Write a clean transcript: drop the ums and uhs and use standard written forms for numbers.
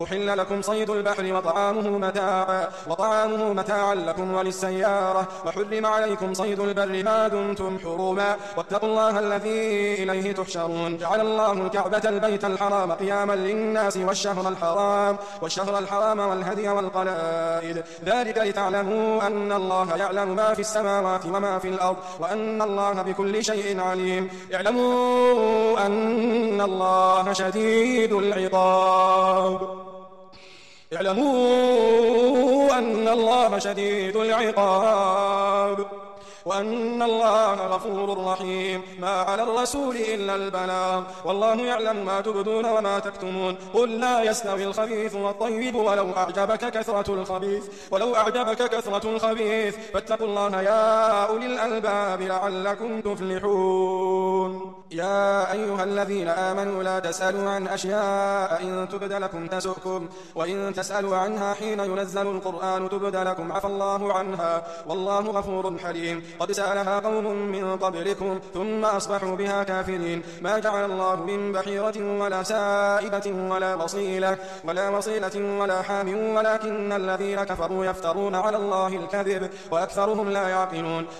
أحل لكم صيد البحر وطعامه متاعا لكم وللسيارة وحرم عليكم صيد البر ما دمتم حرما واتقوا الله الذي إليه تحشرون جعل الله الكعبة البيت الحرام قياما للناس والشهر الحرام والهدي والقلائد ذلك لتعلموا أن الله يعلم ما في السماوات وما في الأرض وأن الله بكل شيء عليم اعلموا أن الله شديد العقاب وأن الله غفور رحيم ما على الرسول إلا البلاغ والله يعلم ما تبدون وما تكتمون قل لا يستوي الخبيث والطيب ولو أعجبك كثرة الخبيث فاتقوا الله يا أولي الألباب لعلكم تفلحون يا أيها الذين آمنوا لا تسألوا عن أشياء إن تبد لكم تسؤكم وإن تسألوا عنها حين ينزل القرآن تبد لكم عفى الله عنها والله غفور حليم قد سألها قوم من قبلكم ثم أصبحوا بها كافرين ما جعل الله من بحيرة ولا سائبة ولا وصيلة ولا حام ولكن الذين كفروا يفترون على الله الكذب وأكثرهم لا يعقلون